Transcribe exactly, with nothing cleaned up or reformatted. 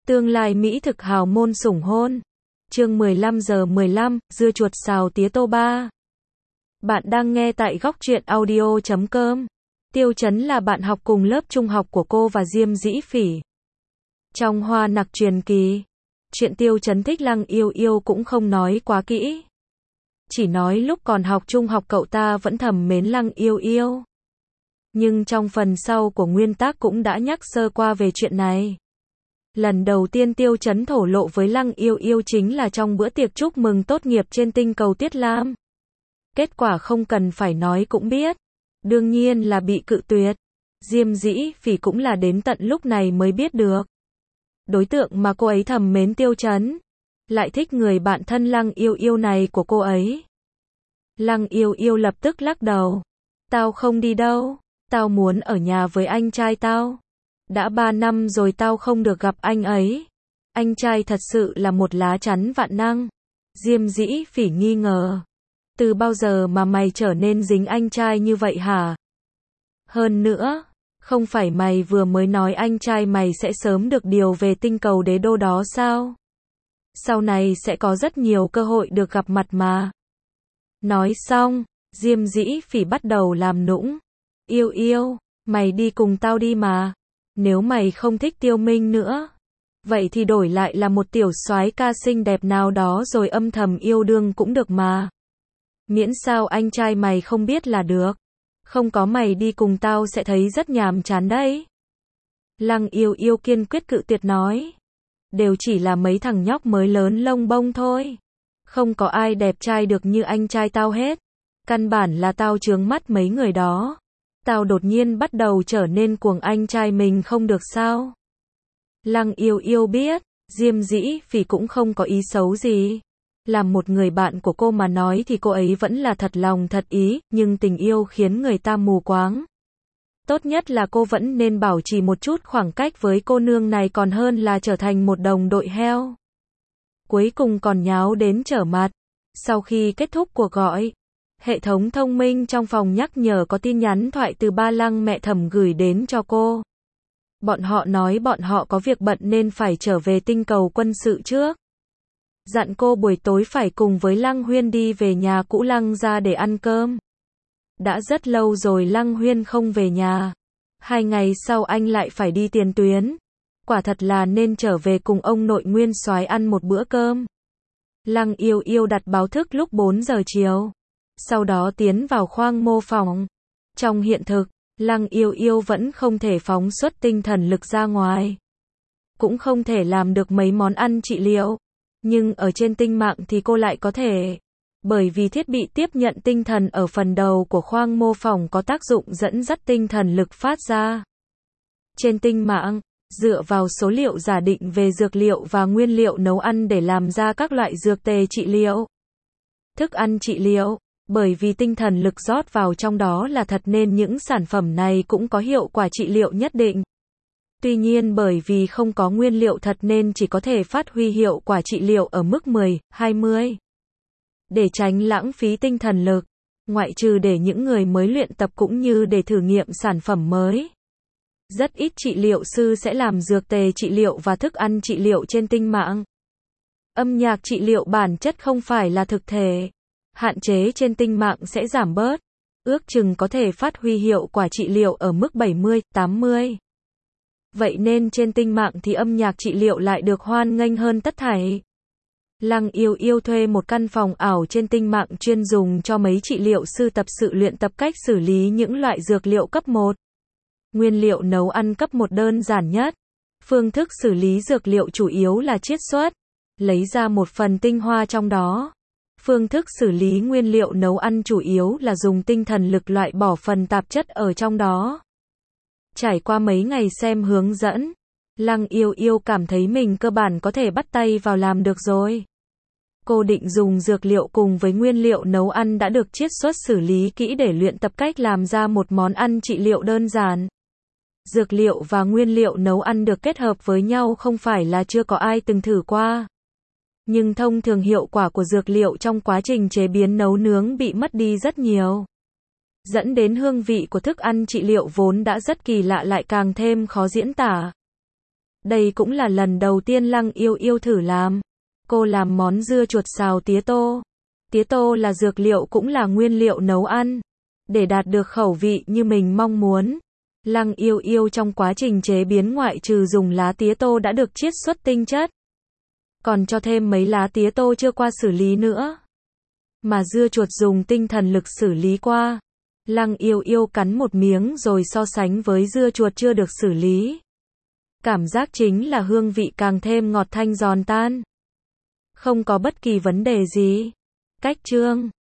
Tương lai mỹ thực hào môn sủng hôn. Chương mười lăm giờ mười lăm, dưa chuột xào tía tô ba. Bạn đang nghe tại góc truyện audio chấm com. Tiêu Chấn là bạn học cùng lớp trung học của cô và Diêm Dĩ Phỉ. Trong Hoa Nặc truyền kỳ, chuyện Tiêu Chấn thích Lăng Yêu Yêu cũng không nói quá kỹ. Chỉ nói lúc còn học trung học cậu ta vẫn thầm mến Lăng Yêu Yêu. Nhưng trong phần sau của nguyên tác cũng đã nhắc sơ qua về chuyện này. Lần đầu tiên Tiêu Chấn thổ lộ với Lăng Yêu Yêu chính là trong bữa tiệc chúc mừng tốt nghiệp trên tinh cầu Tiết Lam. Kết quả không cần phải nói cũng biết. Đương nhiên là bị cự tuyệt. Diêm Dĩ Phỉ cũng là đến tận lúc này mới biết được. Đối tượng mà cô ấy thầm mến Tiêu Chấn lại thích người bạn thân Lăng Yêu Yêu này của cô ấy. Lăng Yêu Yêu lập tức lắc đầu. Tao không đi đâu. Tao muốn ở nhà với anh trai tao. Đã ba năm rồi tao không được gặp anh ấy. Anh trai thật sự là một lá chắn vạn năng. Diêm Dĩ Phỉ nghi ngờ. Từ bao giờ mà mày trở nên dính anh trai như vậy hả? Hơn nữa, không phải mày vừa mới nói anh trai mày sẽ sớm được điều về tinh cầu đế đô đó sao? Sau này sẽ có rất nhiều cơ hội được gặp mặt mà. Nói xong, Diêm Dĩ Phỉ bắt đầu làm nũng. Yêu Yêu, mày đi cùng tao đi mà. Nếu mày không thích Tiêu Minh nữa, vậy thì đổi lại là một tiểu soái ca xinh đẹp nào đó rồi âm thầm yêu đương cũng được mà. Miễn sao anh trai mày không biết là được. Không có mày đi cùng tao sẽ thấy rất nhàm chán đấy. Lăng Yêu Yêu kiên quyết cự tuyệt nói. Đều chỉ là mấy thằng nhóc mới lớn lông bông thôi. Không có ai đẹp trai được như anh trai tao hết. Căn bản là tao chướng mắt mấy người đó. Tao đột nhiên bắt đầu trở nên cuồng anh trai mình không được sao? Lăng Yêu Yêu biết, Diêm Dĩ Phỉ cũng không có ý xấu gì. Làm một người bạn của cô mà nói thì cô ấy vẫn là thật lòng thật ý, nhưng tình yêu khiến người ta mù quáng. Tốt nhất là cô vẫn nên bảo trì một chút khoảng cách với cô nương này còn hơn là trở thành một đồng đội heo. Cuối cùng còn nháo đến trở mặt. Sau khi kết thúc cuộc gọi, hệ thống thông minh trong phòng nhắc nhở có tin nhắn thoại từ ba Lăng mẹ thẩm gửi đến cho cô. Bọn họ nói bọn họ có việc bận nên phải trở về tinh cầu quân sự trước. Dặn cô buổi tối phải cùng với Lăng Huyên đi về nhà cũ Lăng ra để ăn cơm. Đã rất lâu rồi Lăng Huyên không về nhà. Hai ngày sau anh lại phải đi tiền tuyến. Quả thật là nên trở về cùng ông nội nguyên soái ăn một bữa cơm. Lăng Yêu Yêu đặt báo thức lúc bốn giờ chiều. Sau đó tiến vào khoang mô phỏng. Trong hiện thực, Lăng Yêu Yêu vẫn không thể phóng xuất tinh thần lực ra ngoài. Cũng không thể làm được mấy món ăn trị liệu. Nhưng ở trên tinh mạng thì cô lại có thể. Bởi vì thiết bị tiếp nhận tinh thần ở phần đầu của khoang mô phỏng có tác dụng dẫn dắt tinh thần lực phát ra. Trên tinh mạng, dựa vào số liệu giả định về dược liệu và nguyên liệu nấu ăn để làm ra các loại dược tề trị liệu. Thức ăn trị liệu. Bởi vì tinh thần lực rót vào trong đó là thật nên những sản phẩm này cũng có hiệu quả trị liệu nhất định. Tuy nhiên bởi vì không có nguyên liệu thật nên chỉ có thể phát huy hiệu quả trị liệu ở mức mười, hai mươi. Để tránh lãng phí tinh thần lực, ngoại trừ để những người mới luyện tập cũng như để thử nghiệm sản phẩm mới. Rất ít trị liệu sư sẽ làm dược tề trị liệu và thức ăn trị liệu trên tinh mạng. Âm nhạc trị liệu bản chất không phải là thực thể. Hạn chế trên tinh mạng sẽ giảm bớt. Ước chừng có thể phát huy hiệu quả trị liệu ở mức bảy mươi, tám mươi. Vậy nên trên tinh mạng thì âm nhạc trị liệu lại được hoan nghênh hơn tất thảy. Lăng Yêu Yêu thuê một căn phòng ảo trên tinh mạng chuyên dùng cho mấy trị liệu sư tập sự luyện tập cách xử lý những loại dược liệu cấp một. Nguyên liệu nấu ăn cấp một đơn giản nhất. Phương thức xử lý dược liệu chủ yếu là chiết xuất, lấy ra một phần tinh hoa trong đó. Phương thức xử lý nguyên liệu nấu ăn chủ yếu là dùng tinh thần lực loại bỏ phần tạp chất ở trong đó. Trải qua mấy ngày xem hướng dẫn, Lăng Yêu Yêu cảm thấy mình cơ bản có thể bắt tay vào làm được rồi. Cô định dùng dược liệu cùng với nguyên liệu nấu ăn đã được chiết xuất xử lý kỹ để luyện tập cách làm ra một món ăn trị liệu đơn giản. Dược liệu và nguyên liệu nấu ăn được kết hợp với nhau không phải là chưa có ai từng thử qua. Nhưng thông thường hiệu quả của dược liệu trong quá trình chế biến nấu nướng bị mất đi rất nhiều. Dẫn đến hương vị của thức ăn trị liệu vốn đã rất kỳ lạ lại càng thêm khó diễn tả. Đây cũng là lần đầu tiên Lăng Yêu Yêu thử làm. Cô làm món dưa chuột xào tía tô. Tía tô là dược liệu cũng là nguyên liệu nấu ăn. Để đạt được khẩu vị như mình mong muốn, Lăng Yêu Yêu trong quá trình chế biến ngoại trừ dùng lá tía tô đã được chiết xuất tinh chất, còn cho thêm mấy lá tía tô chưa qua xử lý nữa. Mà dưa chuột dùng tinh thần lực xử lý qua. Lăng Yêu Yêu cắn một miếng rồi so sánh với dưa chuột chưa được xử lý. Cảm giác chính là hương vị càng thêm ngọt thanh giòn tan. Không có bất kỳ vấn đề gì. Cách chương